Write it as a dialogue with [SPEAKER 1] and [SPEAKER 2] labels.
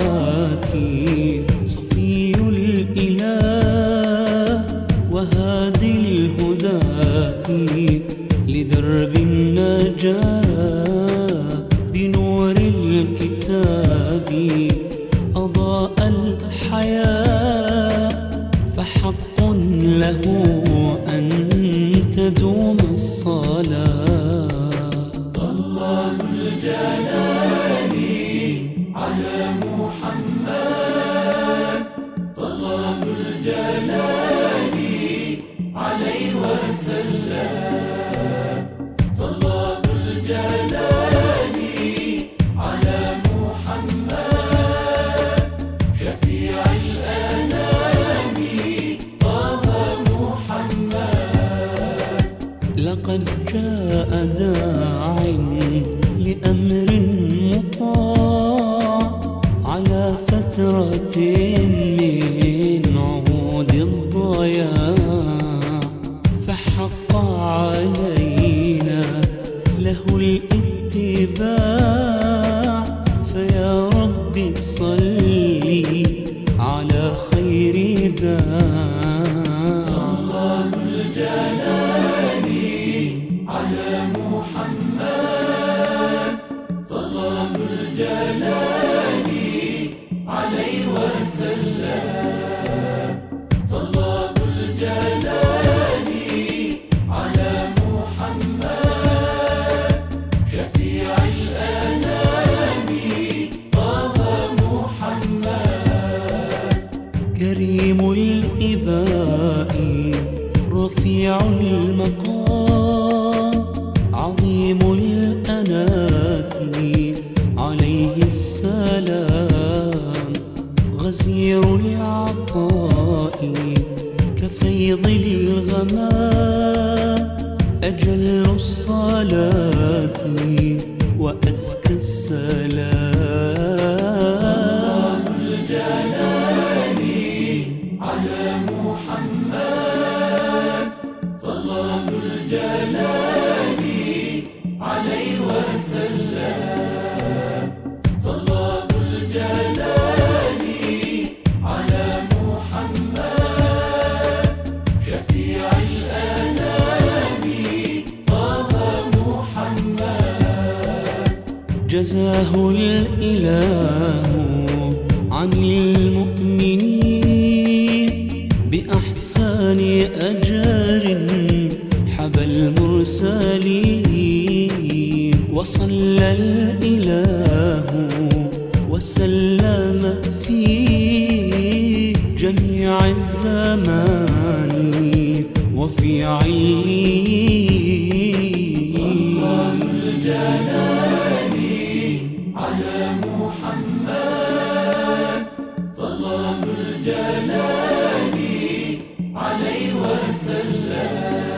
[SPEAKER 1] حياتي صفي الإله وهادي الهداة لدرب النجاة بنور الكتاب أضاء الحياة فحق له أن تدوم الصلاة.
[SPEAKER 2] صلى ذو الجلال على محمد صلى ذو الجلال عليه وسلم صلى ذو الجلال على محمد شفيع الأنام طه محمد.
[SPEAKER 1] لقد جاء داع لأمر مطاع على فترة من عهود الضياع فحق علينا له الاتباع فيا رب صلي على خير داع.
[SPEAKER 2] صلى ذو الجلال على محمد صلى ذو الجلال عليه وسلم صلى ذو الجلال على محمد شفيع الأنام طه محمد.
[SPEAKER 1] كريم الإباء رفيع المقام عظيم الأنات عليه السلام غزير العطاء كفيض الغمام أجل الصلاة وأزكى السلام.
[SPEAKER 2] صلى ذو الجلال على محمد صلى ذو الجلال عليه وسلم صلى ذو الجلال على محمد شفيع الأنام طه محمد.
[SPEAKER 1] جزاه الإله عن المؤمنين بأحسن أجر حبى المرسلين وصلى الإله وسلم في جميع الزمان وفي عليين.
[SPEAKER 2] صلى ذو الجلال على محمد صلى ذو الجلال عليه وسلم